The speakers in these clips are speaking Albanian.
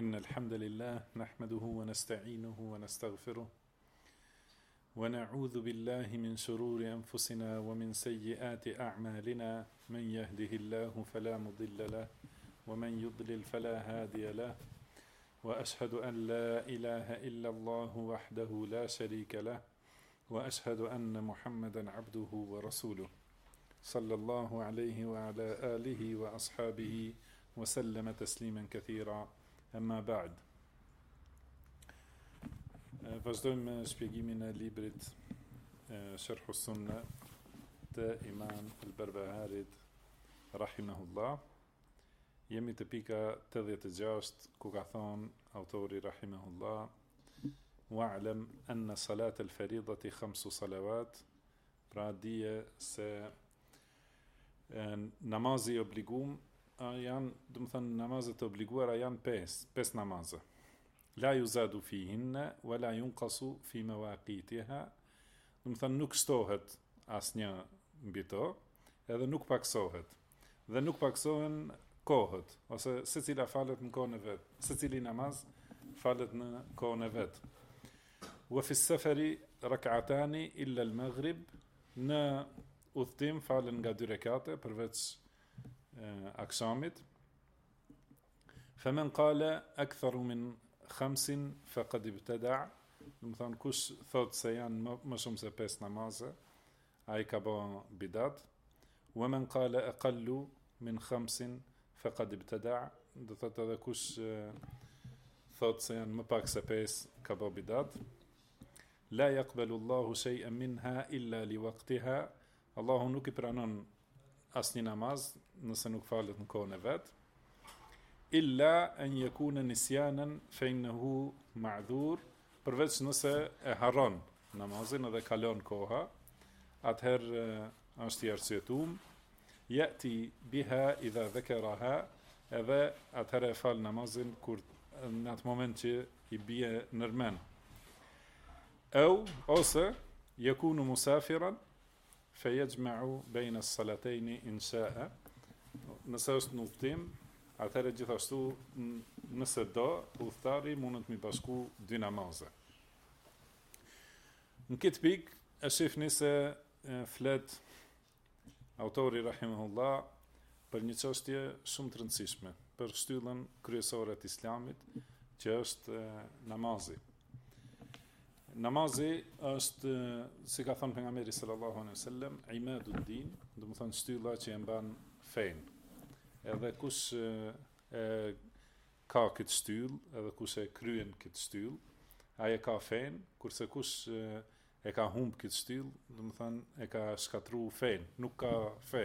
إن الحمد لله نحمده ونستعينه ونستغفره ونعوذ بالله من شرور أنفسنا ومن سيئات أعمالنا من يهده الله فلا مضل له ومن يضلل فلا هادي له وأشهد أن لا إله إلا الله وحده لا شريك له وأشهد أن محمدا عبده ورسوله صلى الله عليه وعلى آله وأصحابه وسلم تسليما كثيرا أما بعد. Vazhdojmë me shpjegimin e librit Sharh as-Sunna të Imam al-Barbaharit rahimahullah. Jemi te pika 86 ku ka thon autori rahimahullah: wa'lam anna salat al-faridati 5 salawat. Pra dije se namazi i obligum janë, do të thënë namazet e obliguara janë 5 namaze. La yuzadu fihinna wala yunqasu fi mawaqitiha. Do të thënë nuk shtohet asnjë mbi to, edhe nuk paksohet. Dhe nuk paksohen kohët, ose secila falet në kohën e vet. Secili namaz falet në kohën e vet. Wa fi as-safari rak'atani illa al-maghrib. Në udhtim falen nga 2 rekate përveç akşamit. Faman qala aktharu min 5 faqad ibtada. Do të thonë kush thot se janë më shumë se 5 namaze, ai ka bën bidat. Wa man qala aqallu min 5 faqad ibtada. Do thotë edhe kush thot se janë më pak se 5 ka bën bidat. La yaqbalu Allahu shay'an minha illa li waqtiha. Allahu nuk i pranon asnjë namaz nëse nuk falet në kohën e vet. Illa an yakuna nisyanan fa innahu ma'dhur. Përveç nëse e harron namazin edhe kalon koha, atëherë është i arsyetuar. Yati biha idha dhakaraha. Edhe atëherë fal namazin kur në atë moment që i bie nërmen. Ose yakunu musafiran fejgjma'u bejnë as-salatejni insha'a. Nëse është në udhtim, atëherë gjithashtu nëse do, udhëtari mundet mi bashku 2 namaze. Në këtë pikë e shihni se flet autori rahimahullah për një çështje shumë të rëndësishme, për shtyllën kryesore të Islamit, që është namazi. Namazi është, si ka thënë pejgamberi sallallahu alaihi wasallam, imadud din, do të thonë shtylla që e mban fen. Edhe kush ka këtë shtyllë, edhe kush e kryen këtë shtyllë, ai e ka fen, kurse kush e ka humb këtë shtyllë, do të thonë e ka shkatruar fen, nuk ka fe.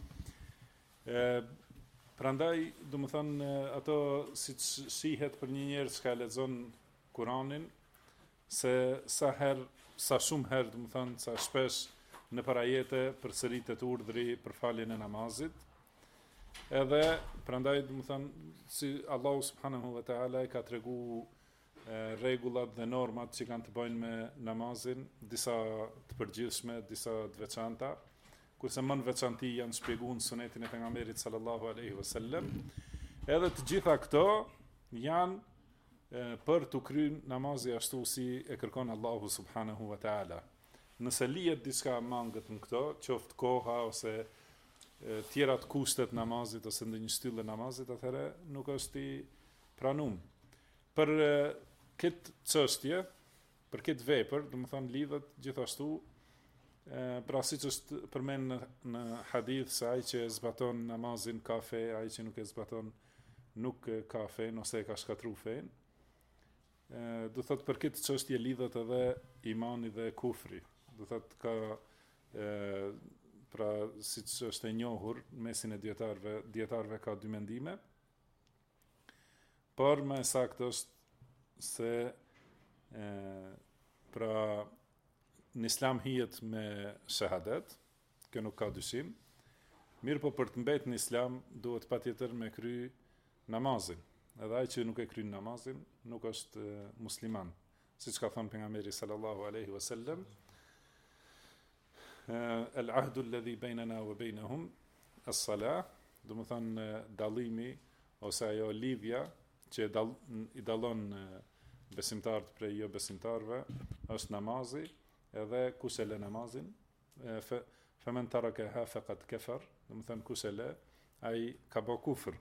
Prandaj, do të thonë ato siç shihet për një njerëz që ka lexon Kur'anin, se sa shumë herë, do të thonë, sa shpesh në parajete përsëritet urdhri për faljen e namazit. Edhe prandaj, do të thonë, si Allahu subhanahu wa taala ka treguar rregullat dhe normat që kanë të bëjnë me namazin, disa të përgjithshme, disa të veçanta, kurse më në veçanti janë shpjeguar në sunetin e pejgamberit sallallahu alaihi wasallam. Edhe të gjitha këto janë për të kryer namazi ashtu si e kërkon Allahu subhanahu wa taala. Nëse lihet diçka mangët në këto, qoftë koha ose tjera të kushtet namazit ose ndonjë shtyllë namazit, atëherë nuk është i pranuar. Për këtë çështje, për këtë vepër, do të thonë lidhet gjithashtu pra siç është përmend në hadith se ai që zbaton namazin ka fe, ai që nuk e zbaton nuk ka fen ose e ka shkatruar fen. Do thot për këtë çështje lidhet edhe imani dhe kufri. Do thot ka pra siç është e njohur mesin e dietarëve ka 2 mendime. Por më saktë është se pra në Islam hihet me shahadet, kjo nuk ka dyshim. Mirë po për të mbetur në Islam duhet patjetër me kry namazin. Edhe ai që nuk e kryen namazin nuk është musliman. Siç ka thënë pejgamberi sallallahu alaihi wasallam, al-ahdu alladhi baynana wa baynahum as-salah, do të thonë dallimi ose ajo lidhja që i dallon besimtarët prej jo besimtarëve është namazi, edhe kush e lë namazin, femen tarakaha faqad kafar, do të thënë kush e lë, ai ka bë kufër.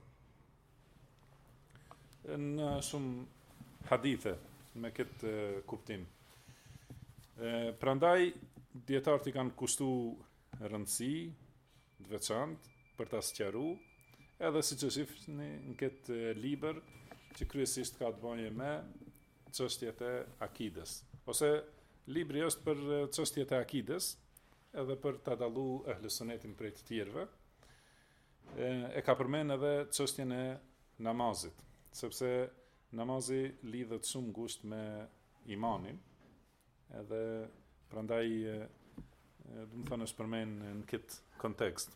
Në shumë hadithe me këtë kuptim. Prandaj dietarët i kanë kushtu rëndësi të veçantë për ta sqaruar, edhe siç e shihni në këtë libër që kryesisht ka të bëjë me çështjet e akides. Ose libri është për çështjet e akides, edhe për ta dalluar ehlus sunetin prej të tjerëve. E ka përmend edhe çështjen e namazit, sepse namazi lidhet shumë ngushtë me imanin, edhe prandaj do të thonë është përmend në këtë kontekst.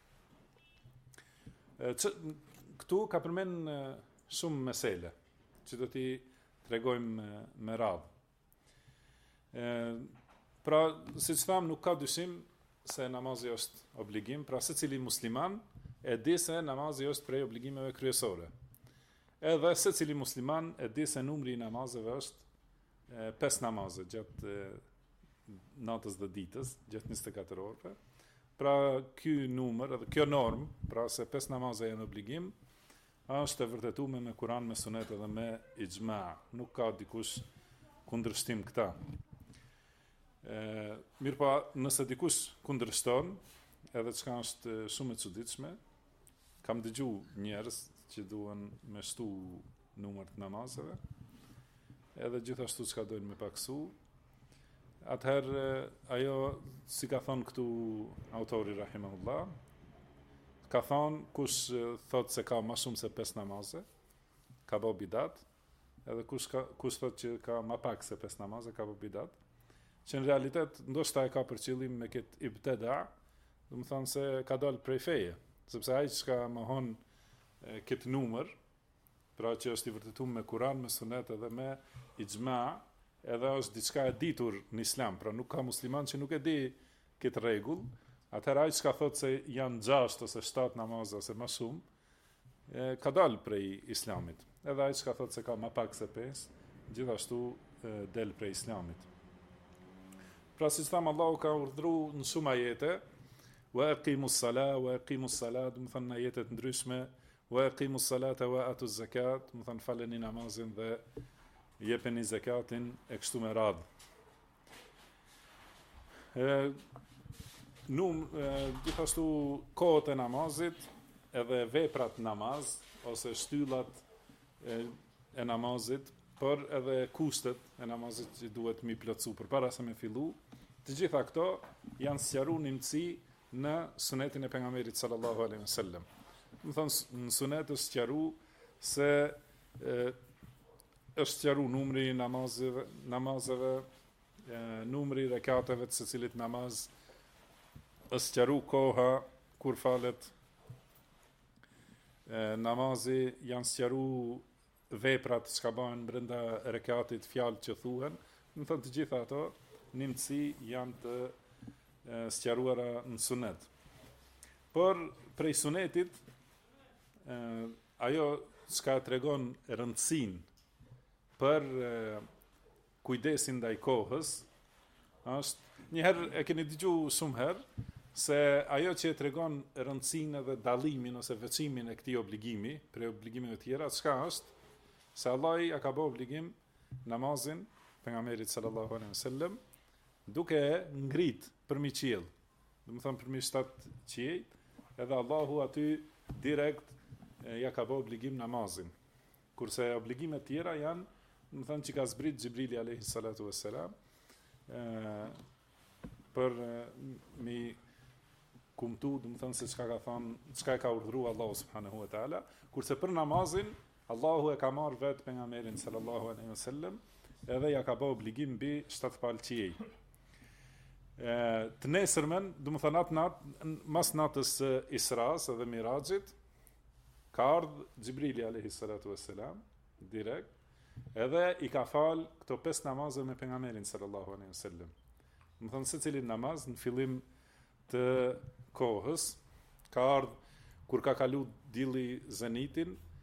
Këtu ka përmend shumë mesele që do t'i tregojmë me radhë. Pra, siç tham, nuk ka dyshim se namazi është obligim, pra secili musliman e di se namazi është prej obligimeve kryesore. Edhe secili musliman e di se numri i namazeve është 5 namaze gjatë natës dhe ditës, gjatë 24 orëve. Pra, ky numër edhe kjo normë, pra se 5 namaze janë obligim, është e vërtetuar me Kur'an, me Sunet edhe me ixhma. Nuk ka dikush kundërshtim këta. Mirë pa, nëse dikush kundërshton, edhe çka është shumë e çuditshme, kam dëgju njerëz që duan me shtu numër të namazeve, edhe gjithashtu çka dojnë me paksu. Atëherë, ajo, si ka thonë këtu autori rahimahullah, ka thonë kush thot se ka ma shumë se 5 namaze, ka bë bidat, edhe kush thot që ka ma pak se 5 namaze, ka bë bidat, që në realitet ndoshta e ka për qëllim me këtë ibteda, do të thonë se ka dalë prej feje, sepse ai që ka mohon këtë numër, pra që është i vërtetuar me Kur'an, me Sunet edhe me ixhma, edhe është diçka e ditur në Islam, pra nuk ka musliman që nuk e di këtë rregull. Atëherë ai që ka thotë se janë 6 ose 7 namazë ose më shumë, ka dalë prej Islamit. Edhe ai që ka thotë se ka më pak se 5, gjithashtu del prej Islamit. Pra siç thamë, Allahu ka urdhëruar në shumë ajete, wa aqimus salat, wa aqimus salat, do të thonë në ajete të ndryshme, wa aqimus salata wa atuz zakat, do të thonë faleni namazin dhe jepeni zakatin e kështu me radhë. Gjithashtu kohët e namazit edhe veprat namaz ose shtyllat e namazit, por edhe kushtet e namazit që duhet mi plotësu përpara se me fillu, të gjitha këto janë sqaruar në mësi në sunetin e pejgamberit sallallahu alaihi wasallam. Do thonë në sunet është sqaruar se është sqaruar numri i namazeve, numri i rekateve të secilit namaz, është sqaruar koha kur falet namazi, janë sqaruar veprat që ka bëhen brenda rekatit, fjalët që thuhen, do thonë të gjitha ato në mësi janë të sqaruara në sunet. Por prej sunetit, ajo çka tregon rëndësinë për kujdesin ndaj kohës, është njëherë e keni dëgjuar shumë herë se ajo që e tregon rëndësinë dhe dallimin ose veçimin e këtij obligimi prej obligimeve të tjera, çka është? Se Allah ja ka bë obligim namazin pejgamberit sallallahu alaihi wasallam duke ngrit përmi qiell. Do të thonë përmi 7 qiell, edhe Allahu aty direkt ja ka bë obligim namazin. Kurse obligimet tjera janë, do të thonë që ka zbrit Xhibrili alayhi salatu wassalam për mi kumtu, do të thonë se çka ka thonë, çka ka urdhëruar Allahu subhanahu wa taala, kurse për namazin Allahu e ka marrë vetë pejgamberin sallallahu alaihi wasallam, edhe ja ka bë obligim mbi 7 palë qiell. Të nesërmen, do të thonë mas natës Isras edhe Mirajit, ka ardhur Xhibrili alayhi salatu wassalam direkt, edhe i ka fal këto 5 namazë me pejgamberin sallallahu alaihi wasallam. Do të thonë secili namaz në fillim të kohës ka ardhur kur ka kalu dilli zenitin,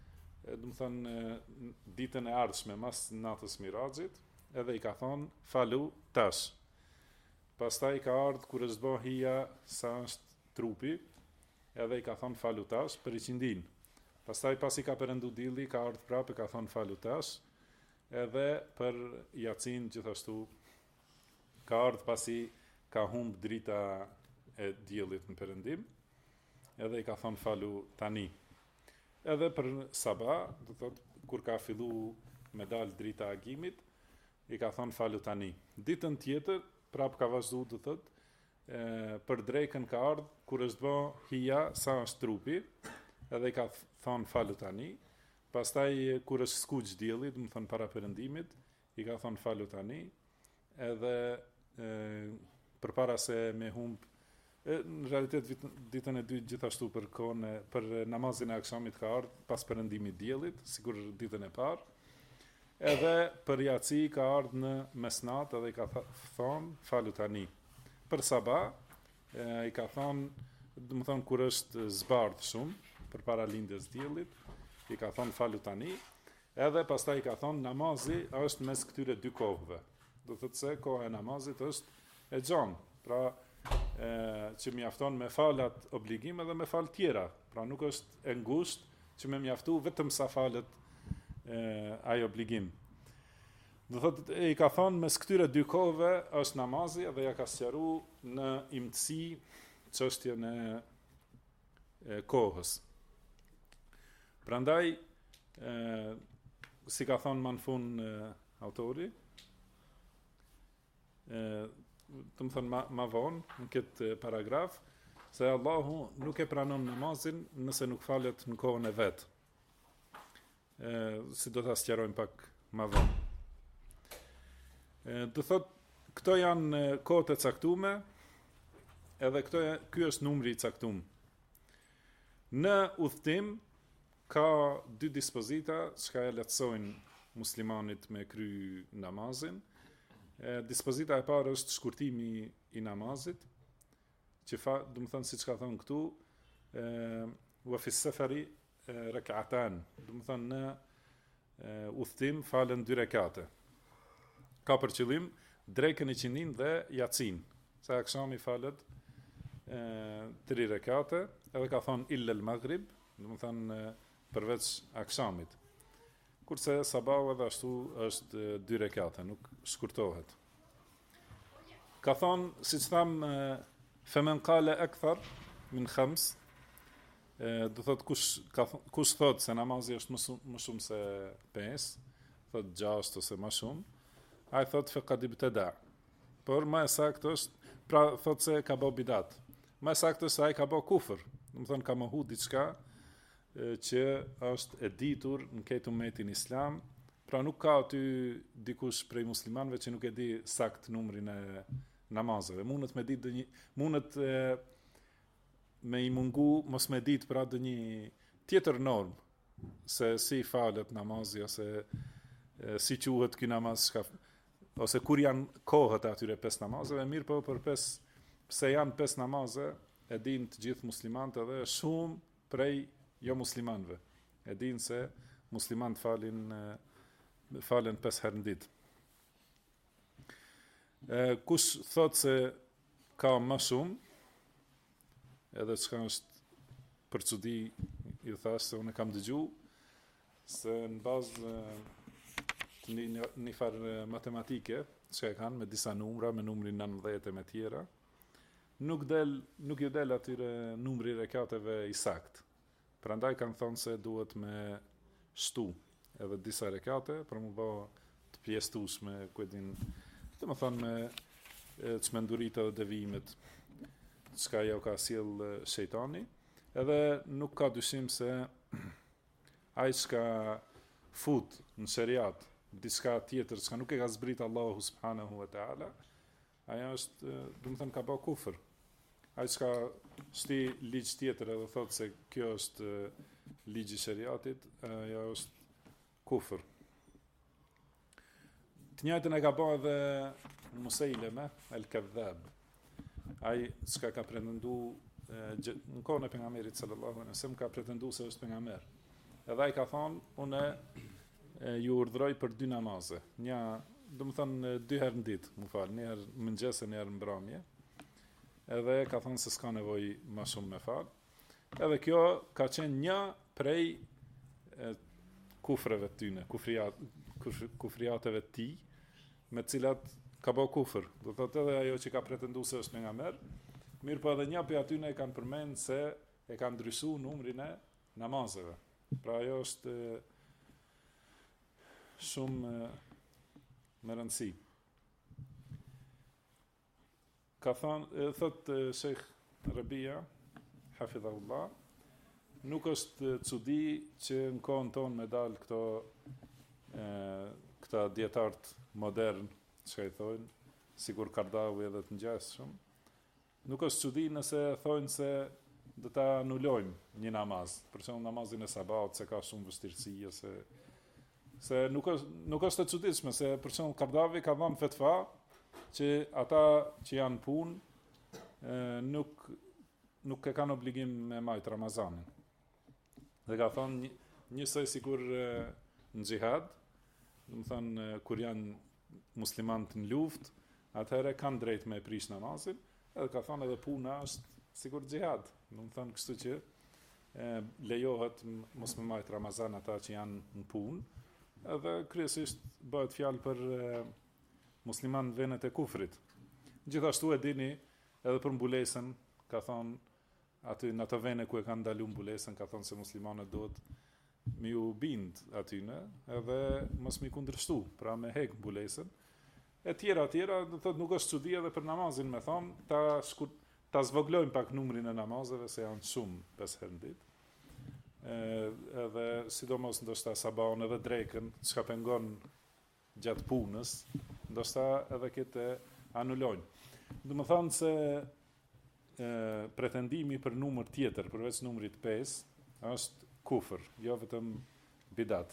do të thënë ditën e ardhshme mas natës Miraxhit, edhe i ka thonë falu tash. Pastaj ka ardhur kur është bë hija sa është trupi, edhe i ka thonë falu tash për i qindin. Pastaj pasi ka perëndu dielli, ka ardhur prapë ka thonë falu tash, edhe për Jacin gjithashtu ka ardhur pasi ka humb drita e diellit në perëndim, edhe i ka thonë falu tani. Edhe për sabah, do thotë kur ka fillu me dal drita e agimit, i ka thonë falu tani. Ditën tjetër prap ka vazhdu, do thotë, për drekën ka ardhur kur është bë hija sa është trupi, edhe i ka thonë falu tani. Pastaj kur është skuq dielli, do të thonë para perëndimit, i ka thonë falu tani, edhe përpara se me humb në realitet ditën e dytë gjithashtu për namazin e akşamit ka ardhur pas perëndimit diellit, sikur ditën e parë. Edhe për Jaci ka ardhur në mesnat edhe i ka thonë falu tani. Për sabah i ka thonë, do të thonë kur është zbardh shumë përpara lindjes diellit, i ka thonë falu tani. Edhe pastaj i ka thonë namazi është mes këtyre dy kohëve. Do të thotë se koha e namazit është e gjanë. Pra që mjafton me falat obligime dhe me fal tjera. Pra nuk është e ngushtë që me mjaftu vetëm sa falet ai obligim. Do thotë i ka thonë mes këtyre dy kohëve është namazi dhe ja ka sqaruar në imtësi çështjen e kohës. Prandaj si ka thonë më në fund autori, të më thënë ma vonë në këtë paragraf, se Allahu nuk e pranon namazin nëse nuk falet në kohën e vetë. Si do të sqarojmë pak ma vonë. Do thotë, këto janë kohët e caktume, edhe ky është numri i caktuar. Në udhtim ka dy dispozita që e lehtësojnë muslimanit me kry namazin. Dispozita e parë është shkurtimi i namazit, që do të thënë siç ka thënë këtu, wa fi safari rak'atan, do të thënë në udhtim falen 2 rekate. Ka për qëllim drekën e qindin dhe Jacin. Sa akşami falet 3 rekate, edhe ka thonë illa al-maghrib, do të thënë përveç akşamit. Kurse sabahu edhe ashtu është 2 rekate, nuk shkurtohet. Ka thonë, si që thamë, femen kale ekthar min 5, do thotë kush thotë se namazi është më shumë se 5, thotë 6 ose më shumë, ai thotë fe qad ibtada. Por më e saktë është, pra thotë se ka bë bidat. Më e saktë është se ai ka bë kufër, do të thonë ka mohu diçka që është e ditur në këtë umetin islam, pra nuk ka aty dikush prej muslimanëve që nuk e di sakt numrin e namazeve. Mundet me ditë mundet me i mungu mos me ditë pra ndonjë tjetër normë se si falet namazi ose si quhet ky namaz, ose kur janë kohët e atyre 5 namazeve, mirë po për pse janë 5 namaze, e din të gjithë muslimanët edhe shumë prej jo muslimanëve. E din se muslimanët falen 5 herë në ditë. Kush thot se ka më shumë, edhe çka është për çudi, ju thash se unë kam dëgju se në bazë një farë matematike që e kanë me disa numra, me numrin 19 e me tjera, nuk ju del atyre numri rekateve i sakt. Prandaj kanë thonë se duhet me shtu edhe disa rekate për më bë të pjestueshme kuedin, të më thonë me çmendurit edhe devimet çka jo ka sjell shejtani, edhe nuk ka dyshim se ai çka fut në sheriat diçka tjetër çka nuk e ka zbrit Allahu subhanahu wa taala, ajo është, do të thënë, ka bë kufër. Ai çka shti ligj tjetër edhe thotë se kjo është ligji i sheriatit, ajo është kufër. Të njëjtën e ka bërë edhe Musaileme el-Kadhab. Ai çka ka pretenduar në kohën e pejgamberit sallallahu alaihi wasallam, ka pretenduar se është pejgamber. edhe ai ka thonë, unë ju urdhëroj për 2 namaze. Një, do të thonë 2 herë në ditë, më fal, një herë mëngjes e një herë mbrëmje. Edhe ka thonë se s'ka nevojë më shumë me fal. Edhe kjo ka qenë një prej kufreve të tyne, kufriateve të tij, me të cilat ka bë kufër. Do thotë edhe ajo që ka pretenduar se është pejgamber, mirë po edhe një prej atyne e kanë përmend se e kanë ndryshuar numrin e namazeve. Pra ajo është shumë me rëndësi. Ka thonë, thot Sheikh Rabia, hafidhahullah, nuk është çudi që në kohën tonë me dalë këta dietarët modern, që i thonë, sigur Kardawi edhe të ngjashëm. Nuk është çudi nëse thonë se do ta anulojmë një namaz, për shembull namazin e sabat, se ka shumë vështirësi, se nuk është e çuditshme, se për shembull Kardawi ka dhënë fetva që ata që janë punë nuk e kanë obligim me majt Ramazanin. Dhe ka thonë njësoj sikur në xhihad, do të thonë kur janë muslimanët në luftë, atëherë kanë drejt me prish namazin, edhe ka thonë edhe puna është sikur xhihad. Do të thonë kështu që lejohet mos me majt Ramazan ata që janë në punë, edhe kryesisht bëhet fjalë për musliman në venet e kufrit. Gjithashtu e dini edhe për mbulesën, ka thonë aty në ato vene ku e kanë ndalu mbulesën, ka thonë se muslimanët duhet mi u bind atyne, edhe mos mi kundërshtu, pra me hek mbulesën. E tjera, do thotë nuk është çudi edhe për namazin, me thonë, ta zvoglojmë pak numrin e namazeve, se janë shumë 5 herë në ditë. Edhe sidomos ndoshta sabahun edhe drekën, çka pengon gjatë punës, ndoshta edhe këtë anulojnë. Do të thonë se pretendimi për numër tjetër përveç numrit 5 është kufër, jo vetëm bidat.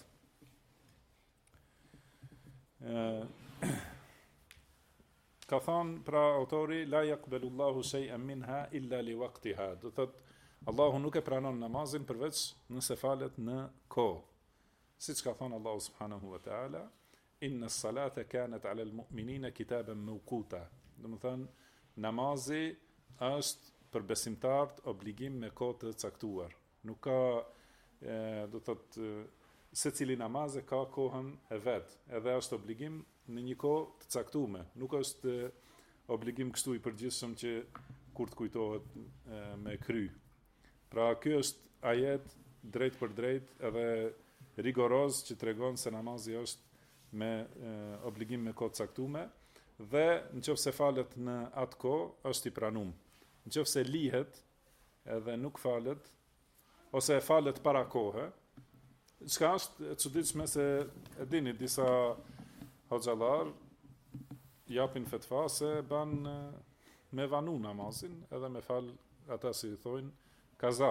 Ka thonë pra autori la yaqbalullahu shay'an minha illa li waqtiha. Do thotë Allahu nuk e pranon namazin përveç nëse falet në kohë. Siç ka thonë Allahu subhanahu wa taala, inna as-salata kanat 'ala al-mu'minina kitaban mawquta. Do të thonë namazi është për besimtarët obligim me kohë të caktuar. Nuk ka, do thotë, secili namaz ka kohën e vet, edhe është obligim në një kohë të caktuar. Nuk është obligim kështu i përgjithshëm që kur të kujtohet me kry. Pra ky është ajet drejt për drejt edhe rigoroz që tregon se namazi është me obligim me kohë të caktuar, dhe nëse falet në atë kohë është i pranuar. Nëse lihet edhe nuk falet, ose falet para kohë, çka është e çuditshme se e dini disa hoxhallar japin fetva se ban me vanu namazin edhe me fal ata si thonë kaza.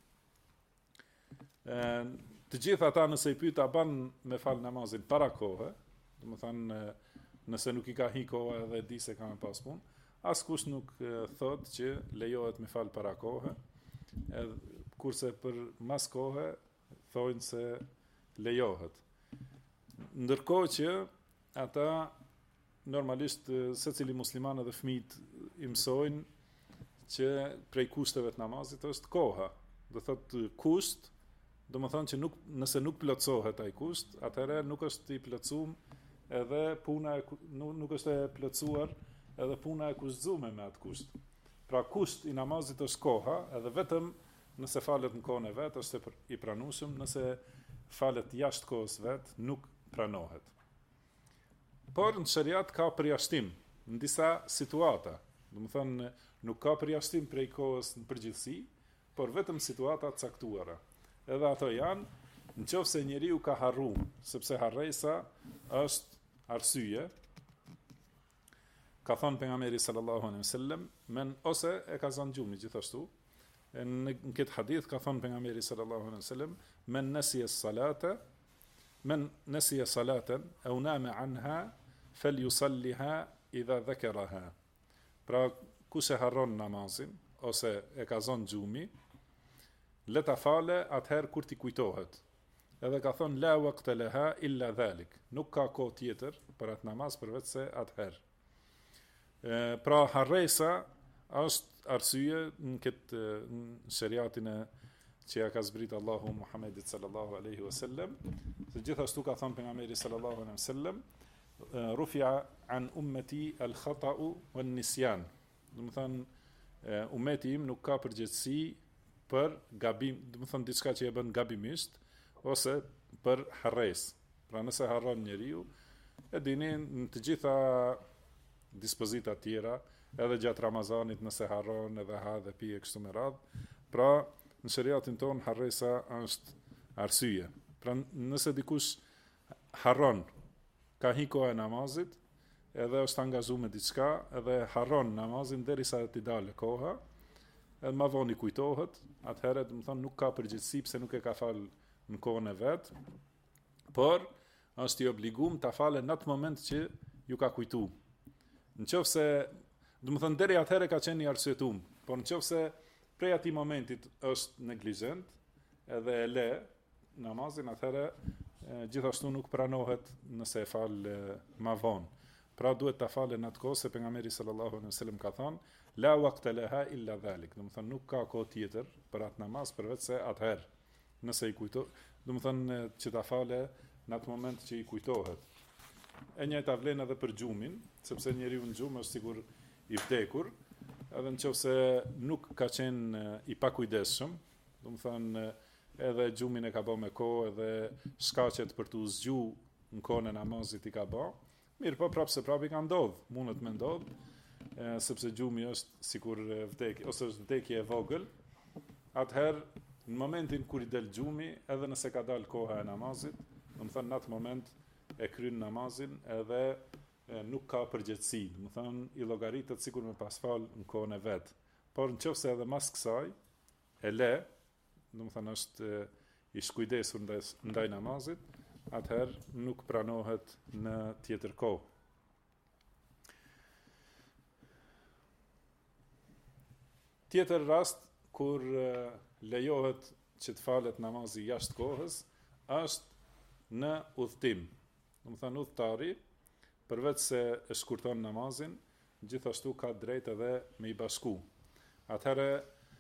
Të gjithë ata nëse i pyet a ban me fal namazin para kohë, do të thonë nëse nuk i ka hi koha edhe di se ka me pas punë, askush nuk thot që lejohet me fal para kohë, kurse për mas kohë thonë se lejohet. Ndërkohë që ata normalisht secili musliman edhe fëmijët i mësojnë që prej kushteve të namazit është koha. Do thotë kusht, do të thonë që nëse nuk plotësohet ai kusht, atëherë nuk është i plotësuar edhe puna nuk është e plotësuar edhe puna e kushtzuar me atë kusht. Pra kusht i namazit është koha, edhe vetëm nëse falet në kohën e vet është i pranueshëm, nëse falet jashtë kohës vet nuk pranohet. Por në shariat ka përjashtim në disa situata. Do të thonë nuk ka përjashtim prej kohës në përgjithësi, por vetëm situata të caktuara. Edhe ato janë nëse njeriu ka harruar, sepse harresa është arsye. Ka thonë pejgamberi sallallahu alaihi wasallam, men ose e ka zënë gjumi gjithashtu. Në këtë hadith ka thonë pejgamberi sallallahu alaihi wasallam, men nasiya salatan aw nama anha falyusalliha idha dhakaraha. Pra kush e harron namazin ose e ka zënë gjumi, le ta fale atëherë kur t'i kujtohet. edhe ka thonë la waqta laha illa dhalik. Nuk ka kohë tjetër për atë namaz përveç se atëherë. Pra harresa është arsye në këtë në shariatin e që ja ka zbrit Allahu Muhammedit sallallahu alaihi wasallam, se gjithashtu ka thënë pejgamberi sallallahu alaihi wasallam, rufi'a an ummati al-khata'u wan-nisyan. Do të thënë ummeti im nuk ka përgjegjësi për gabim, do të thënë diçka që e bën gabimisht ose për harres. Pra nëse harron njeriu, e dini në të gjitha dispozita tjera, edhe gjatë Ramazanit nëse harron edhe ha dhe pi e kështu me radhë. Pra në shariatin ton harresa është arsye. Pra nëse dikush harron, ka hi koha e namazit, edhe është angazhuar me diçka, edhe harron namazin derisa t'i dalë koha, edhe ma vonë i kujtohet, atëherë do të thonë nuk ka përgjegjësi pse nuk e ka fal në kohën e vet, por është i obliguar ta falë në atë moment që ju ka kujtu. Nëse, do të thonë deri atëherë ka qenë i arsyetuar, por nëse prej atij momentit është neglizhent, edhe e le namazin, atëherë gjithashtu nuk pranohet nëse e fal ma vonë. Pra duhet ta falë në atë kohë, se pejgamberi sallallahu alaihi wasallam ka thënë la waqta laha illa dhalik. Do të thonë nuk ka kohë tjetër për atë namaz përveç se atëherë. Nëse i kujto, do të thonë që ta falë në atë moment që i kujtohet. E njëjta vlen edhe për xhumin, sepse njeriu në xhum është sigur i vdekur, edhe nëse nuk ka qenë i pakujdesshëm, do të thonë edhe xhumin e ka bë me kohë, edhe shkaqet për të zgju në kohën e namazit i ka bë. Mirë, po prapë se prapë i ka ndodhë, mundet me ndodhë, sepse gjumi është sikur vdekje, ose është vdekje e vogël, atëherë, në momentin kur i del gjumi, edhe nëse ka dalë koha e namazit, do të thënë në atë moment e kryen namazin edhe nuk ka përgjegjësi, do të thënë i llogaritet sikur me pas fal në kohën e vet. Por nëse edhe mas kësaj e le, do të thënë është i shkujdesur ndaj namazit, atëherë nuk pranohet në tjetër kohë. Tjetër rast kur lejohet që të falet namazi jashtë kohës është në udhtim. Do të thënë udhëtari, përveç se e shkurton namazin, gjithashtu ka drejtë edhe me i bashku. Atëherë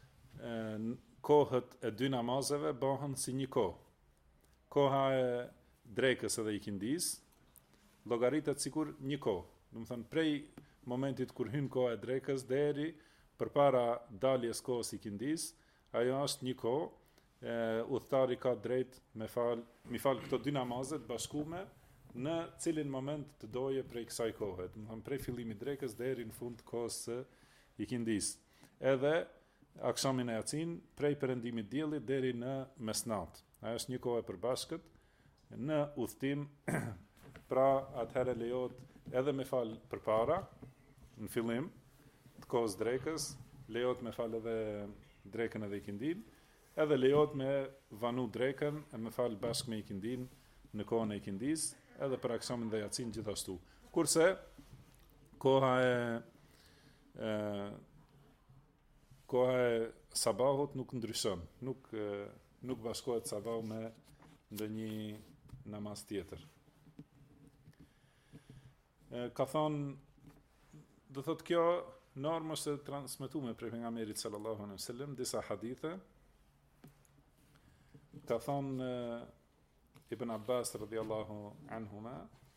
kohët e dy namazeve bëhen si një kohë. Koha e drekës edhe ikindis llogaritet sikur një kohë. Do të thënë prej momentit kur hyn koha e drekës deri përpara daljes kohës ikindis, ajo është një kohë. Udhëtari ka drejt mi fal këto dy namazet bashkume në cilin moment të doje prej kësaj kohe. Do të thënë prej fillimit drekës deri në fund kohës së ikindis. Edhe akshamin e yacin prej perëndimit diellit deri në mesnat. Ajo është një kohë e përbashkët në udhtim, pra atëherë lejohet edhe me fal përpara, në fillim të kohës drekës, lejohet me fal edhe drekën edhe ikindin, edhe lejohet me vanu drekën e me fal bashkë me ikindin në kohën e ikindis, edhe për akşamin dhe yacin gjithashtu. Kurse koha e sabahut nuk ndryshon, nuk bashkohet sabahu me ndonjë namaz tjetër. Ka thonë, do thotë kjo normë është transmetuar prej pejgamberit sallallahu alaihi wasallam disa hadithe. Ka thonë Ibn Abbas radhiyallahu anhuma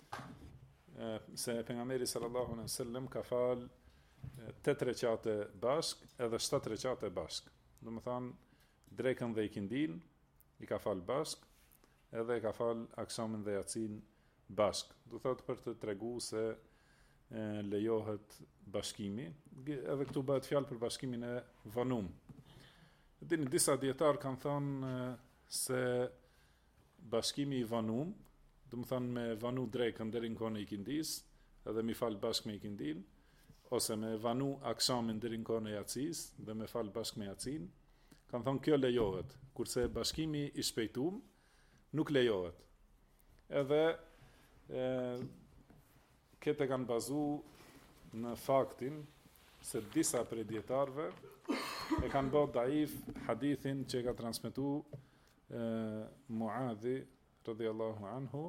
se pejgamberi sallallahu alaihi wasallam ka fal 8 recate bashk edhe 7 recate bashk. Do të thonë drekën dhe ikindin i ka fal bashk, edhe ka fal akşamin dhe yacin bashk. Do thotë për të treguar se lejohet bashkimi, edhe këtu bëhet fjalë për bashkimin e vanum. Dini disa dietar kanë thënë se bashkimi i vanum, do të thonë me vanu drekën deri në kohën e ikindis, edhe mi fal bashkë me ikindin, ose me vanu akşamin deri në kohën e yacis dhe me fal bashkë me yacin, kanë thënë kjo lejohet, kurse bashkimi i shpejtuar nuk lejohet. Edhe këtë kanë bazu në faktin se disa prej dietarëve e kanë bërë daif hadithin që ka transmetuar Muadhi radhiyallahu anhu,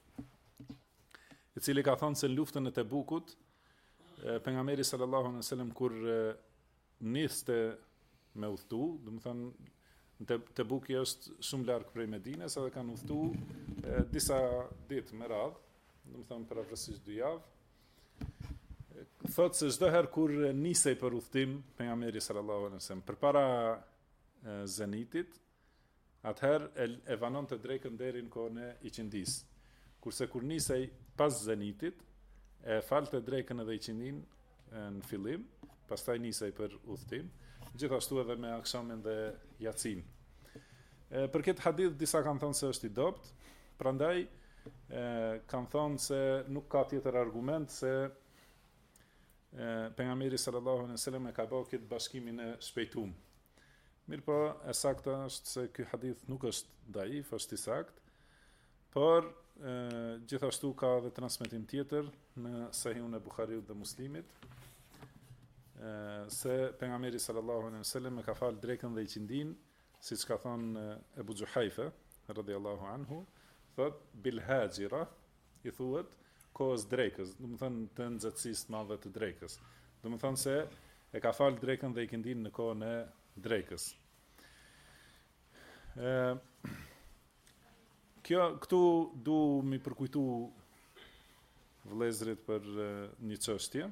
i cili ka thënë se në luftën e Tebukut, pejgamberi sallallahu alaihi wasallam kur niste me udhtu, do të thënë Tebuki është shumë larg prej Medinës, edhe kanë udhtu disa ditë me radhë, do të thënë përafërsisht 2 javë. Thotë se çdo herë kur nisej për udhtim pejgamberi sallallahu alaihi wasallam përpara zenitit, atëherë e vanonte drekën deri në kohën e iqindis. Kurse kur nisej pas zenitit, e falte drekën edhe iqindin në fillim, pastaj nisej për udhtim, gjithashtu edhe me akshamin dhe yatsin. Për këtë hadith disa kanë thënë se është i dopt, prandaj kanë thënë se nuk ka tjetër argument se pejgamberi sallallahu alaihi wasallam e ka bërë këtë bashkimin e shpejtuar. Mirë po, e sakta është se ky hadith nuk është daif, është i sakt, por gjithashtu ka edhe transmetim tjetër në Sahihun e Buhariut dhe Muslimit, se pejgamberi sallallahu alaihi wasallam e ka fal drekën dhe iqindin, siç ka thënë Ebu Gjuhajfe radhiyallahu anhu, thot bil hajira, i thuhet kohës drekës, do të thënë të nxehtësisë të madhe të drekës. Do të thënë se e ka fal drekën dhe iqindin në kohën e drekës. Këtu du mi përkujtu vëllezërit për një çështje.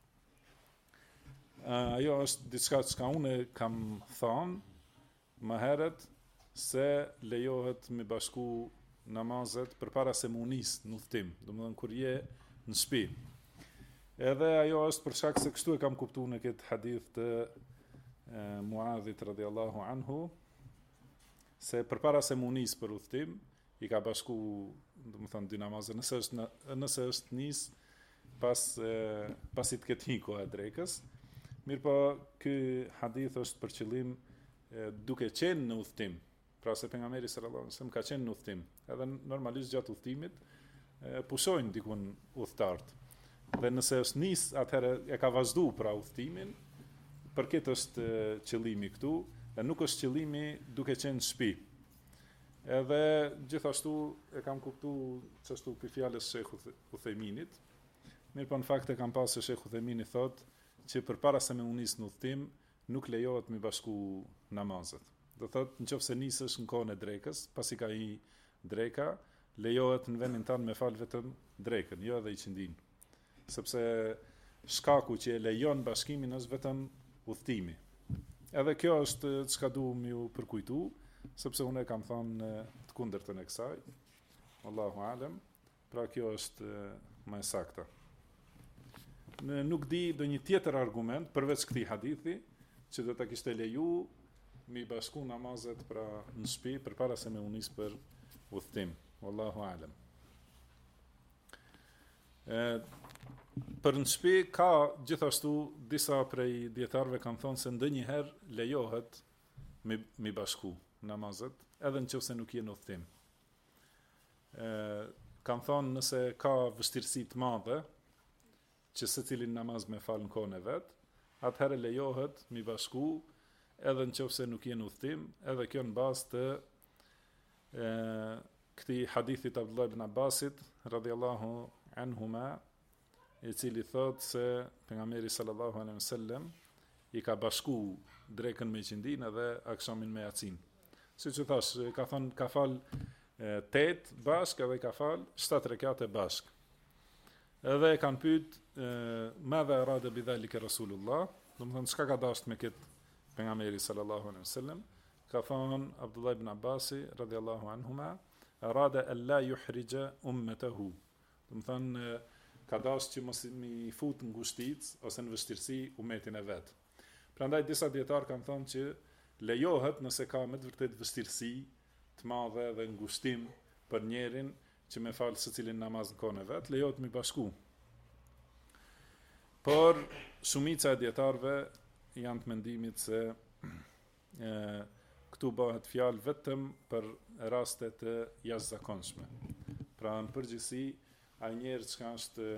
Ajo është diçka që unë kam thënë më herët, se lejohet mi bashku namazet përpara se mu nis në udhtim, domethënë kur je në shtëpi. Edhe ajo është për shkak se kështu e kam kuptuar në këtë hadith të Muadhit radhiyallahu anhu, se përpara se mu nis për udhtim, i ka bashku, domethënë dy namazet, nëse është nis pasi të ketë hiko e drekës. Mirë po, ky hadith është për qëllim duke qenë në udhtim, pra se pejgamberi sallallahu alaihi wasallam ka qenë në udhtim, edhe normalisht gjatë udhtimit pushojnë dikun udhtarët. Dhe nëse është nis, atëherë e ka vazhdu pra udhtimin, për këtë është qëllimi këtu, e nuk është qëllimi duke qenë në shtëpi. Edhe gjithashtu e kam kuptuar çështu për fjalës së Sheikhut Uthejminit. Mirë po në fakt e kam pasur se Sheikhu Uthejmini thotë që përpara se me u nis në udhtim, nuk lejohet me bashku namazet. Do thotë nëse nisësh në kohën e drekës, pasi ka i dreka, lejohet në vendin tanë me fal vetëm drekën, jo edhe iqindin. Sepse shkaku që e lejon bashkimin është vetëm udhtimi. Edhe kjo është çka duam ju përkujtu, sepse unë e kam thënë të kundërtën e kësaj. Allahu alem. Pra kjo është më e sakta. Nuk di do një tjetër argument përveç këtij hadithi që do ta kishte leju mi bashku namazet pra në shtëpi përpara se me u nis për udhtim. Wallahu alem. Për në shtëpi ka gjithashtu disa prej dietarëve kanë thonë se ndonjëherë lejohet mi bashku namazet, edhe nëse nuk je në udhtim. Kanë thonë nëse ka vështirësi të madhe që secilin namaz me fal në kohën e vet, atëherë lejohet mi bashku edhe nëse nuk je në udhtim, edhe kjo në bazë të këtij hadithit Abdullah ibn Abbasit radhiyallahu anhuma, i cili thotë se pejgamberi sallallahu alaihi wasallam i ka bashku drekën me qindin edhe akshamin me yatsin. Siç u thash, ka fal 8 bashk edhe ka fal 7 rekate bashk. Edhe e kanë pyet madha arada bidhalika Rasulullah, domethënë çka ka dashur me këtë pejgamberi sallallahu alaihi wasallam. Ka thënë Abdullah ibn Abbasi radhiyallahu anhuma, arada an la yuhrija ummatahu. Domethënë ka dashur që mos mi fut në ngushtic ose në vështirësi umetin e vet. Prandaj disa dietar kanë thënë që lejohet nëse ka me të vërtet vështirësi të madhe dhe ngushtim për njerin që me falë secilin namaz në kohën e vet, lejohet mi bashku. Por shumica e dietarëve janë të mendimit se këtu bëhet fjalë vetëm për raste të jashtëzakonshme. Pra në përgjithësi ai njeri që është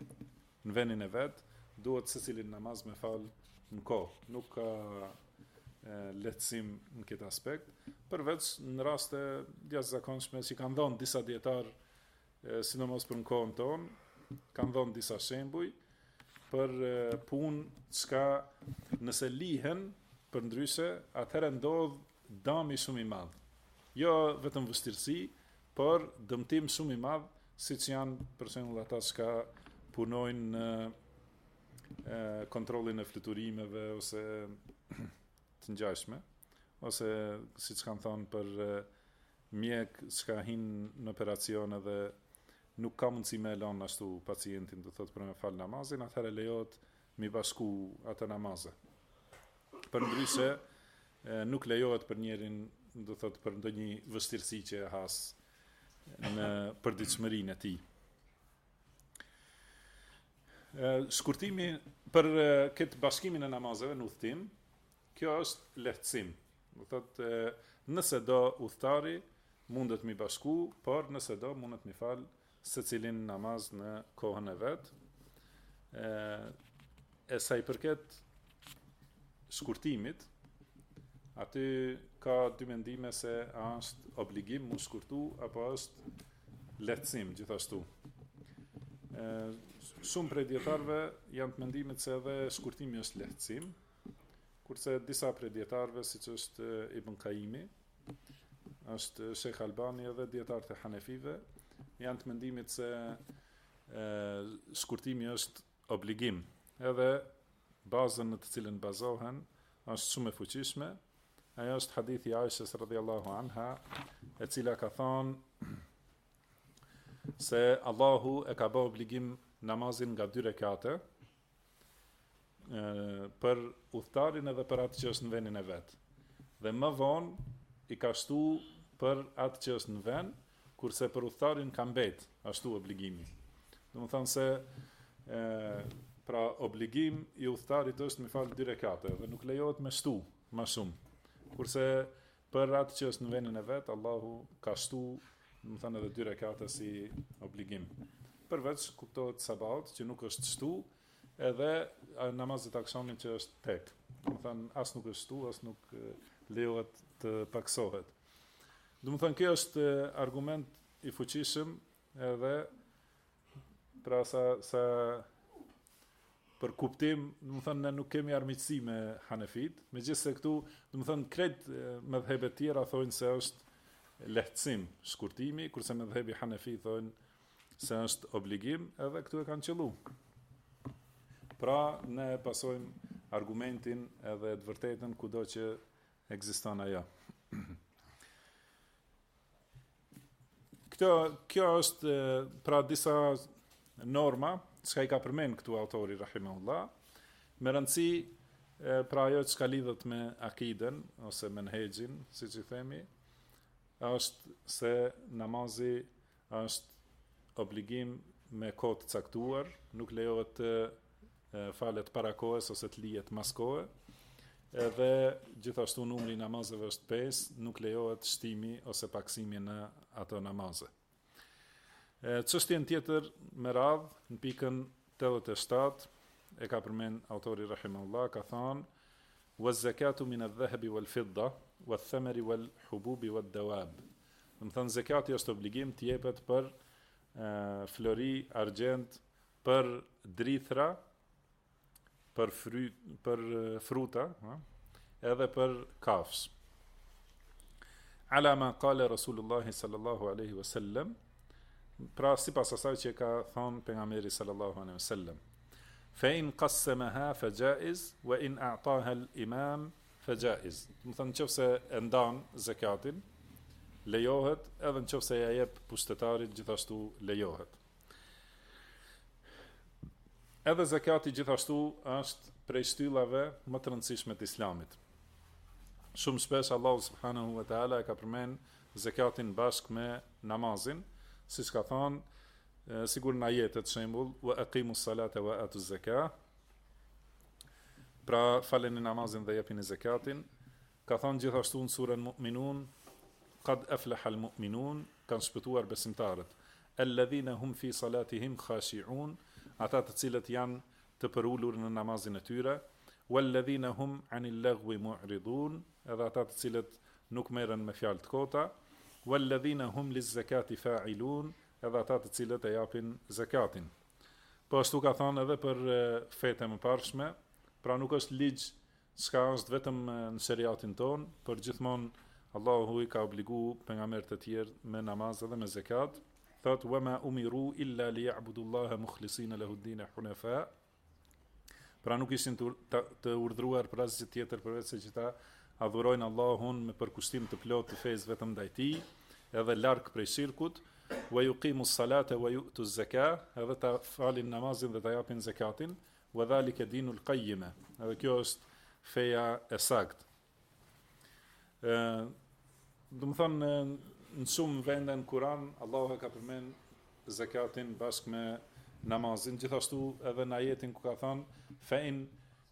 në vendin e vet, duhet secilin namaz me fal në kohë. lehtësim në këtë aspekt, përveç në raste jashtëzakonshme që kanë dhënë disa dietar, sidomos për në kohën tonë, kanë dhënë disa shembuj për punë çka nëse lihen për ndryshe, atëherë ndodh dëmi shumë i madh. Jo vetëm vështirësi, por dëmtim shumë i madh, siç janë për shembull ata që punojnë në kontrollin e fluturimeve ose të ngjashme, ose siç kanë thonë për mjek që hinë në operacione dhe nuk ka mundësi me lënë ashtu pacientin, do thotë për me fal namazin, atëherë lejohet mi bashku atë namaze. Përndryshe nuk lejohet për njerin, do thotë për ndonjë vështirësi që e has në përditshmërinë e tij. Shkurtimi për këtë bashkimin e namazeve në udhtim, kjo është lehtësim. Do thotë nëse do udhtari mundet mi bashku, por nëse do mundet mi fal secilin namaz në kohën e vet. E sa i përket shkurtimit, aty ka dy mendime se a është obligim mu shkurtu apo është lehtësim gjithashtu. Shumë prej dietarëve janë të mendimit se edhe shkurtimi është lehtësim, kurse disa prej dietarëve, siç është Ibn Qayyimi, është Sheikh Albani edhe dietarët e Hanefive, janë të mendimit se shkurtimi është obligim, edhe bazën në të cilën bazohen është shumë e fuqishme. Ajo është hadithi Aishës radhiyallahu anha, e cila ka thonë se Allahu e ka bërë obligim namazin nga 2 rekate për udhtarin edhe për atë që është në vendin e vet. Dhe më vonë i ka shtu për atë që është në vend, kurse për udhtarin ka mbet ashtu obligimi. Domethënë se pra obligim i udhtarit është me fal 2 rekate dhe nuk lejohet me shtu më shumë. Kurse për atë që është në vendin e vet, Allahu ka shtu, domethënë edhe 2 rekate si obligim. Përveç kuptohet sabat që nuk është shtu, edhe namazit akşamit që është tek. Domethënë as nuk është shtu, as nuk lejohet të paksohet. Domethënë kjo është argument i fuqishëm, edhe pra sa për kuptim, domethënë ne nuk kemi armiqësi me Hanefit, megjithëse këtu, domethënë krejt mëdhëbe tjera thonë se është lehtësim shkurtimi, kurse mëdhëbi Hanefi thonë se është obligim, edhe këtu e kanë qellu. Pra ne pasojmë argumentin edhe të vërtetën kudo që ekziston ajo. Kjo është pra disa norma që i ka përmend këtu autori rahimahullah, me rëndësi pra ajo që ka lidhet me akiden ose menhexhin, siç i themi, është se namazi është obligim me kohë të caktuar, nuk lejohet të falet para kohës ose të lihet mas kohë. Edhe gjithashtu numri i namazeve është 5, nuk lejohet shtimi ose paksimi në ato namaze. Çështjen tjetër me radh në pikën 87 e ka përmend autori rahimahullah, ka thënë "Waz-zakatu min adh-dhahabi wal-fidda wath-thamari wal-hububi wad-dawab". Do të thënë zakati është obligim të jepet për flori, argjend, për drithra, për fruta, edhe për kafsh. Ala ma qala Rasulullah sallallahu alaihi wasallam, pra sipas asaj që ka thënë pejgamberi sallallahu alaihi wasallam. Fa in qassamaha fa jaiz wa in a'taha al-imam fa jaiz. Do të thënë nëse e ndan zakatin, lejohet, edhe nëse ja jep pushtetarit gjithashtu lejohet. Edhe zakati gjithashtu është prej shtyllave më të rëndësishme të Islamit. Shumë shpesh Allahu subhanahu wa taala e ka përmend zakatin bashkë me namazin, siç ka thënë sigur në ajetet shembull wa aqimus salata wa atuz zakat. Pra faleni namazin dhe jepini zakatin. Ka thënë gjithashtu në surën Mu'minun, qad aflaha al-mu'minun, kanë shpëtuar besimtarët. Alladhina hum fi salatihim khashi'un, ata të cilët janë të përulur në namazin e tyre, walladhina hum anil lagwi mu'ridun, edhe ata të cilët nuk merren me fjalë të kota, walladhina hum lizzakati fa'ilun, edhe ata të cilët e japin zakatin. Po ashtu ka thënë edhe për fetë më parshme, pra nuk është ligj s'ka është vetëm në sheriatin ton, por gjithmonë Allahu I ka obligu pejgamberët e tjerë me namaz dhe me zakat. Thot wama umiru illa liya'budullaha mukhlisina lahu ad-din hunafa. Pra nuk ishin të urdhëruar për asgjë tjetër përveç se që ta adhurojnë Allahun me përkushtim të plotë të fesë vetëm ndaj Tij, edhe larg prej shirkut, wa yuqimus salata wa yu'tuz zakah, edhe ta falin namazin dhe ta japin zakatin, wa dhalika dinul qayyima. Edhe kjo është feja e saktë. Do të thonë në shumë vende në Kur'an Allahu ka përmend zakatin bashkë me namazin, gjithashtu edhe në ajetin ku ka thënë fa in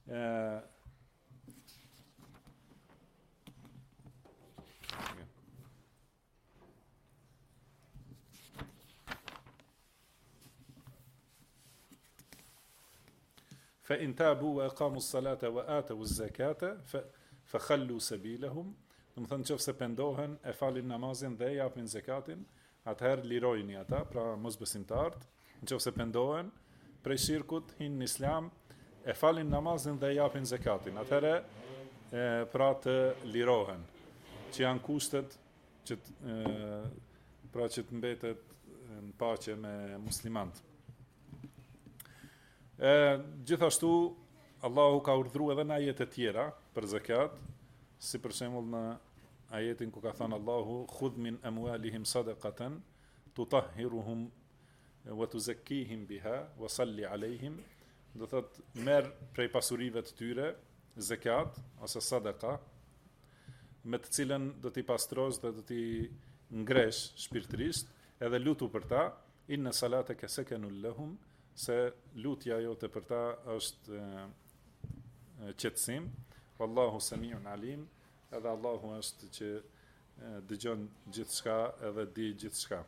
فإن تابوا وأقاموا الصلاة وآتوا الزكاة فخلوا سبيلهم. Do të thonë nëse pendohen, e falin namazin dhe japin zakatin, atëherë lirojini ata, pra mosbesimtarët, nëse pendohen prej shirkut, hinë në Islam, e falin namazin dhe japin zakatin, atëherë pra të lirohen, që janë kushtet që pra që të mbetet në paqe me muslimanët. Gjithashtu Allahu ka urdhëruar edhe në ajete tjera për zakat, si për shembull në ajetin ku ka thënë Allahu khudh min amwalihim sadaqatan tutahhiruhum wa tuzakkihim biha wa salli alehim, do thot merr prej pasurive të tyre zakat ose sadaqa, me të cilën do t'i pastrosh dhe do t'i ngresh shpirtërisht, edhe lutu për ta, inna salataka sakanul lahum, se lutja jote për ta është qetësim, wallahu samiun alim, edhe Allahu është që dëgjon gjithçka edhe di gjithçka.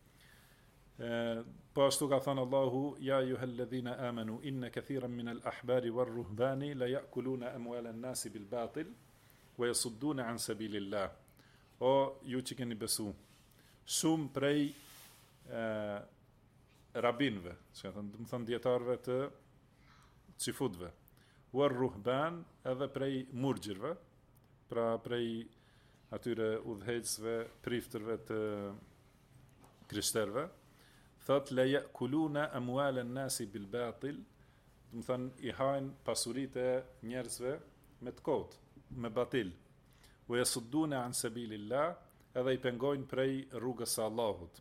Po ashtu ka thënë Allahu ya ayyuhalladhina amanu inna kathiran min al-ahbari war-ruhbani la ya'kuluna amwala an-nasi bil batil wa yasudduna an sabilillah. O ju që keni besu, shumë prej rabinëve, që do të thonë dietarëve të çifutëve, war-ruhban edhe prej murxhirëve, pra prej atyre udhëheqësve, priftërve të krishterëve, thot la ya'kuluna amwala an-nasi bil batil, do të thonë i hajnë pasuritë e njerëzve me të kotë, me batil. Wa yasudduna an sabilillah, edhe i pengojnë prej rrugës së Allahut.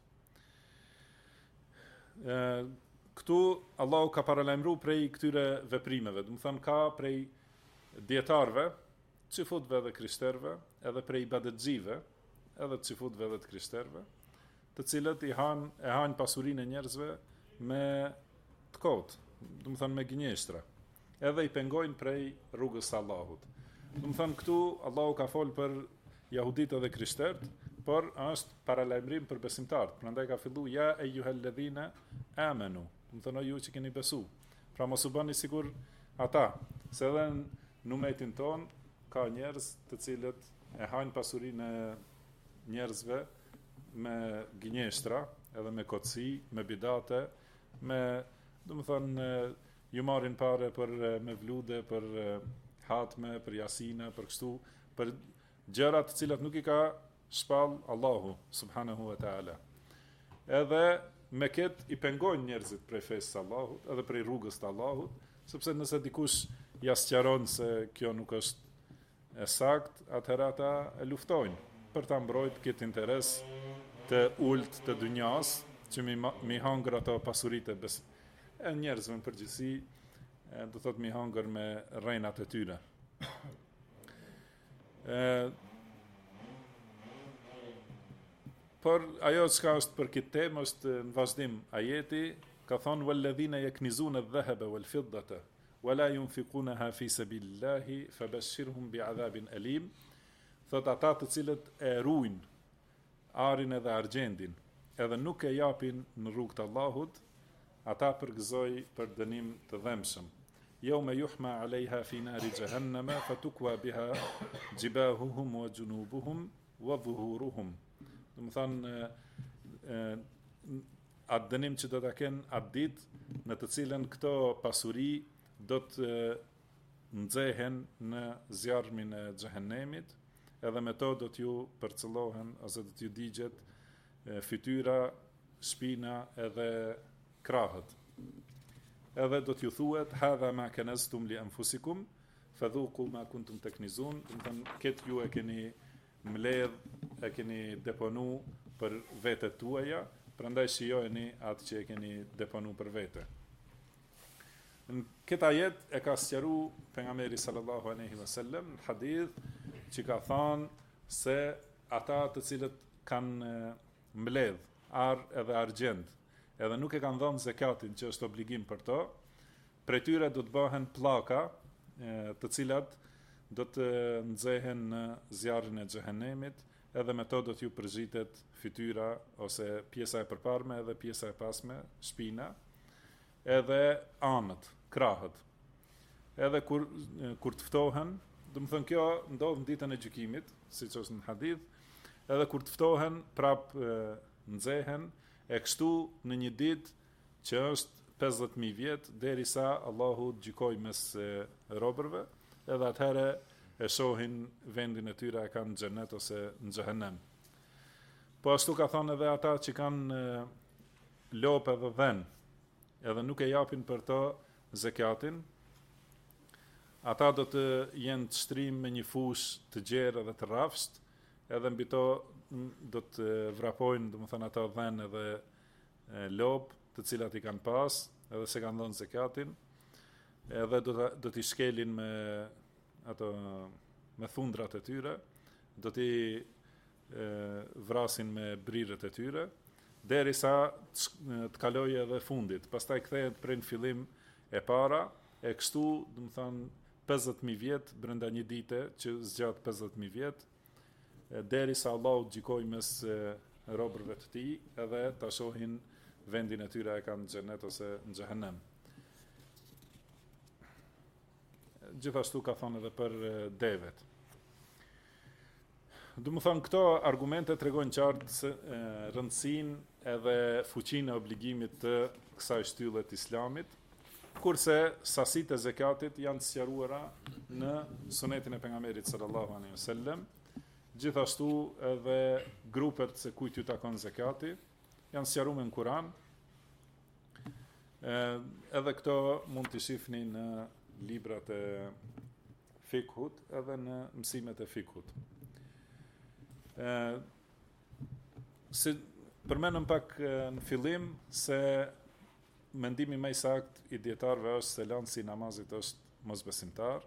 Këtu Allahu ka paralajmëruar prej këtyre veprimeve, do të thonë ka prej dietarëve, çifutëve dhe krishterëve, edhe prej ibadetxhive, edhe çifutëve dhe të krishterëve, të cilët e hanë pasurinë e njerëzve me të kotë, do të thonë me gënjeshtra, edhe i pengojnë prej rrugës së Allahut. Do të thonë këtu Allahu ka folë për jahuditë dhe krishterët, por është paralajmërim për besimtarët. Prandaj ka filluar ya ayyuhalladhina amanu, do të thonë ju që keni besu. Pra mos u bëni sikur ata, se edhe në umetin ton ka njerëz të cilët e hajnë pasurinë e njerëzve me gënjeshtra, edhe me kotësi, me bidate, me, do të thonë, ju marrin parë për me vlude, për hatme, për jasina, për kështu, për gjëra të cilat nuk i ka shpall Allahu subhanahu wa taala. Edhe me këtë i pengojnë njerëzit prej fesë së Allahut, edhe prej rrugës të Allahut, sepse nëse dikush ja sqaron se kjo nuk është e sakt, atëherë ata e luftojnë për ta mbrojtur këtë interes të ulët të dynjas, që mi hangër ato pasuritë e njerëzve në përgjithësi, do thotë mi hangër me rrenat e tyre. Por ajo çka është për këtë temë është në vazhdim ajeti, ka thonë walladhina yaknizuna adh-dhahaba wal-fiddata wala yunfiqunaha fi sabilillahi fabashshirhum bi'adhabin alim. Thot ata të cilët e ruajnë arin edhe argjendin, edhe nuk e japin në rrugt të Allahut, ata përgëzoj për dënim të dhemshëm. يوم يحمى عليها في نار جهنم فتكوى بها جباههم وجنوبهم وظهورهم. Do të thonë atë dënim që do ta kenë atë ditë në të cilën këto pasuri do të nxehen në zjarmin e xhehenemit, edhe me to do t'ju përcëllohen ose do t'ju digjet fytyra, shpina edhe krahët. Edhe do t'ju thuhet hadha ma kanaztum li anfusikum fadhuqu ma kuntum taknizun, do të thonë këtë ju e keni mbledh, e keni deponu për vetët tuaja, prandaj shijojeni atë që e keni deponu për vete. Në këtë ajet e ka sqaru pejgamberi sallallahu alaihi wasallam në hadith që ka thënë se ata të cilët kanë mbledh arë edhe argjend, edhe nuk e kanë dhënë zakatin që është obligim për to, prej tyre do të bëhen pllaka, të cilat do të nxehen në zjarrin e xhehenemit, edhe me to do t'ju përzhitet fytyra ose pjesa e përparme edhe pjesa e pasme, shpina, edhe anët, krahët. Edhe kur të ftohen, do të thënë kjo ndodh në ditën e gjykimit, siç është në hadith, edhe kur të ftohen prap nxehen e kështu në një ditë që është 50.000 vjet derisa Allahu gjykoj mes robërve, edhe atëherë e shohin vendin e tyre, e kanë në xhenet ose në xhehenem. Po ashtu ka thonë edhe ata që kanë lopë edhe dhen, edhe nuk e japin për to zakatin, ata do të jenë të shtrim me një fush të gjerë edhe të rrafsht, edhe mbi to do të vrapojnë, domethënë ata dhen edhe lopë, të cilat i kanë pas, edhe se kanë dhënë zakatin, edhe do t'i shkelin me thundrat e tyre, do t'i vrasin me brirët e tyre, derisa të kalojë edhe fundit. Pastaj kthehet prej në fillim e para, e kështu, do të thonë 50.000 vjet brenda një dite që zgjat 50.000 vjet, derisa Allahu gjykoj mes robërve të tij, edhe ta shohin vendin e tyre e kanë në xhenet ose në xhehenem. Gjithashtu ka thonë edhe për devet. Do të thonë këto argumente tregojnë qartë se rëndësinë edhe fuqinë e obligimit të kësaj shtylle të Islamit, kurse sasitë e zakatit janë të sqaruara në sunetin e pejgamberit sallallahu alaihi wasallam. Gjithashtu edhe grupet se kujt ju takon zakati janë sqaruar në Kur'an. Edhe këto mund t'i shihni në librat e fikhut edhe në mësimet e fikhut. Si përmenëm pak në fillim se mendimi më i saktë i dietarëve është se lanci i namazit është mosbesimtar.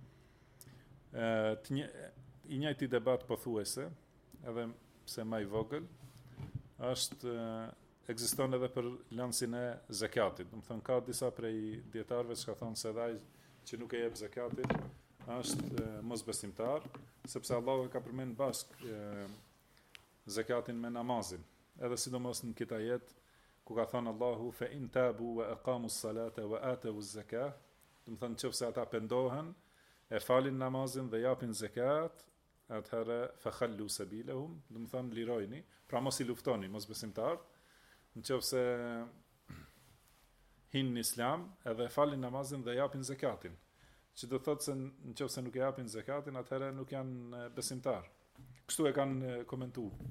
I njëjti debat pothuajse, edhe pse më i vogël, është ekziston edhe për lancin e zakatit. Do të thonë ka disa prej dietarëve që thonë se ai që nuk e jep zakatin është mosbesimtar, sepse Allahu e ka përmend bashkë zakatin me namazin. Edhe sidomos në këtë ajet ku ka thënë Allahu fa in tabu wa aqamu s-salata wa atu z-zakah, do të thonë nëse ata pendohen, e falin namazin dhe japin zakat, atëherë fa khallu sabilahum, do të thonë lirojini, pra mos i luftoni mosbesimtar, nëse hin në Islam edhe falin namazin dhe japin zakatin. Që do thotë se nëse nuk e japin zakatin, atëherë nuk janë besimtar. Kështu e kanë komentuar.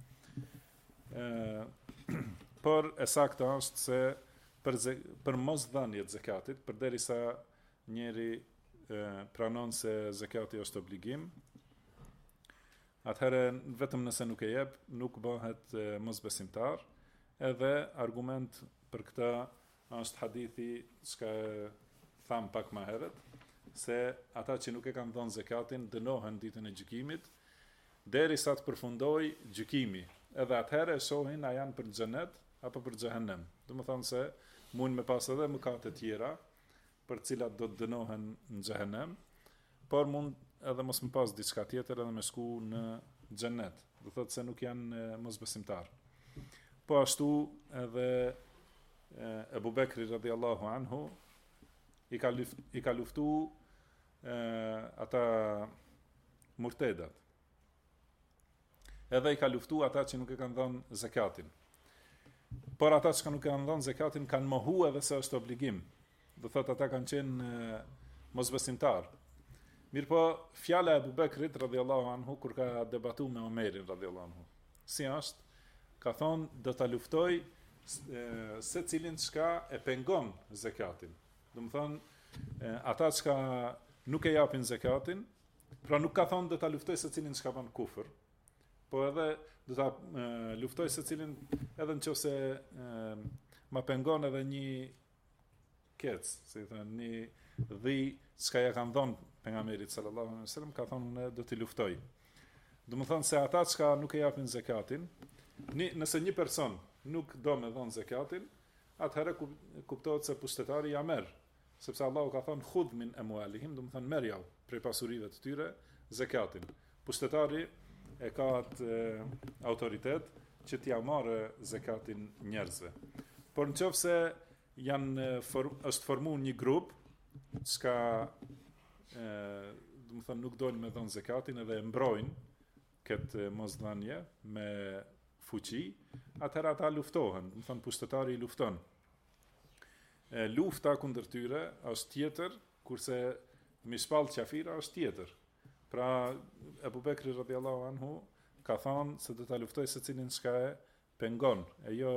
Por e saktë është se për mos dhënien e zakatit, përderisa njeri pranon se zakati është obligim, atëherë vetëm nëse nuk e jep, nuk bëhet mosbesimtar. Edhe argument për këtë është hadithi që tham pak më herët, se ata që nuk e kanë dhënë zakatin dënohen ditën e gjykimit, derisa të përfundojë gjykimi. Edhe atëherë shohin a janë për xhenet apo për xhehenem. Do të thonë se mund me pas edhe mëkate të tjera, për të cilat do të dënohen në xhehenem, por mund edhe mos më pas diçka tjetër edhe me shku në xhenet. Do thotë se nuk janë mosbesimtar. Po ashtu edhe Ebu Bekri radhiyallahu anhu i ka luftu ata murtedat. Edhe i ka luftu ata që nuk e kanë dhënë zakatin. Por ata që nuk e kanë dhënë zakatin kanë mohu edhe se është obligim. Do thotë ata kanë qenë mosbesimtar. Mirpo fjala e Abu Bekrit radhiyallahu anhu kur ka debatuar me Omerin radhiyallahu anhu. Si është? Ka thonë do ta luftoj se cilin çka e pengon zakatin. Do të thonë ata që nuk e japin zakatin, pra nuk ka thonë do ta luftoj se cilin çka bën kufër, po edhe do ta luftoj se cilin edhe nëse ma pengon edhe një kec, si thënë, një dhi çka ja kanë dhënë pejgamberit sallallahu alaihi wasallam, ka thonë unë do t'i luftoj. Do të thonë se ata që nuk e japin zakatin, nëse një person nuk do me dhënë zakatin, atëherë kuptohet se pushtetari ja merr, sepse Allahu ka thonë khudh min amwalihim, do të thonë merr jau prej pasurive të tyre zakatin. Pushtetari e ka atë autoritet që t'ja marrë zakatin njerëzve. Por nëse është formuar një grup çka do të thonë nuk dojnë me dhënë zakatin edhe e mbrojnë këtë mosdhënie me fuqi, atëherë ata luftohen, do të thonë pushtetari i lufton. Lufta kundër tyre është tjetër, kurse mi shpall qafira është tjetër. Pra Abu Bekri radhiyallahu anhu ka thënë se do ta luftoj secilin çka e pengon, e jo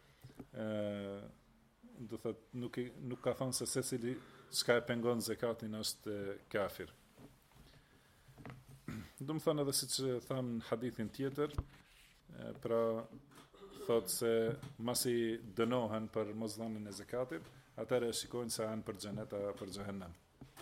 do thotë nuk ka thënë se secili çka e pengon zakatin është kafir. Do të thonë edhe siç tham në hadithin tjetër, pra thotë se masi dënohen për mosdhënien e zakatit, atëherë shikojnë se janë për xhenet apo për xhehenem.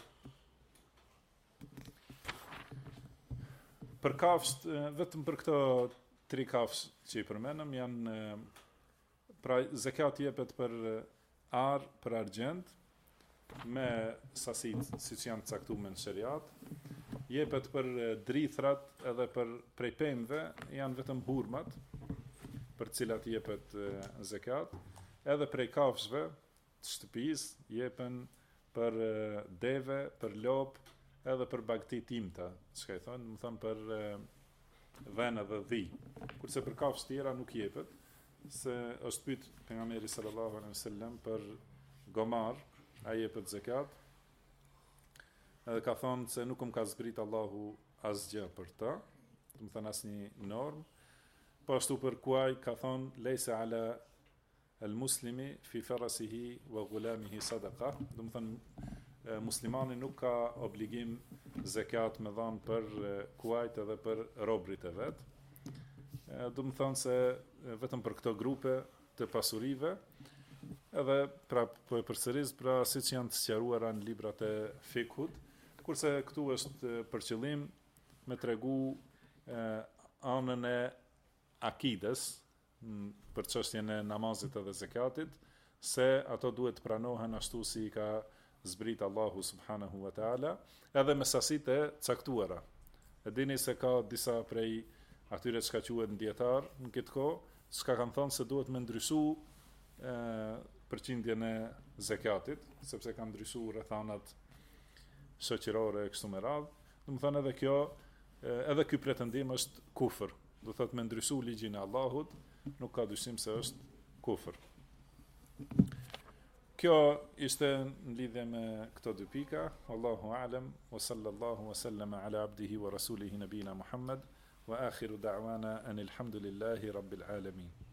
Për kafshët, vetëm për këto 3 kafshë që i përmenëm, janë pra zakat jepet për ar, për argjend, me sasit siç janë caktuar në shariat, jepet për drithrat edhe për prej pemëve, janë vetëm hurmat, për cilat jepet zakat, edhe prej kafshëve të shtëpisë jepen për deve, për lop, edhe për bagti timta, çka i thonë, më thonë për vene dhe dhi. Kurse për kafshë tjera nuk jepet, se është pyet pejgamberi sallallahu alaihi wasallam për gomar, ai jepet zakat. Edhe ka thonë se nuk ka zbrit Allahu asgjë për ta, do të thonë asnjë normë. Po ashtu për kuaj ka thonë leysa ala al-muslimi fi farasihi wa ghulamihi sadaqa, do të thonë muslimani nuk ka obligim zakat me dhanë për kuajt edhe për robrit e vet. Do të thonë se vetëm për këto grupe të pasurive, edhe pra po e përsëris, pra siç janë të sqaruara në librat e fikhut, kurse këtu është për qëllim me tregu anën e akides për çështjen e namazit edhe zakatit, se ato duhet pranohen ashtu si ka zbrit Allahu subhanahu wa ta'ala, edhe me sasitë e caktuara. E dini se ka disa prej atyre që ka quhet dietar në këtë kohë, që kanë thonë se duhet me ndryshu përqindjen e zakatit, sepse kanë ndryshu rrethanat shoqërore e kështu me radhë. Do të thonë edhe ky pretendim është kufër. Do thotë me ndryshu ligjin e Allahut, nuk ka dyshim se është kufër. Kjo ishte në lidhje me këto 2 pika. Allahu a'lam, wa sallallahu wa sallama ala abdihi wa rasulihi nabina Muhammad, wa akhiru da'wana anil hamdulillahi rabbil alamin.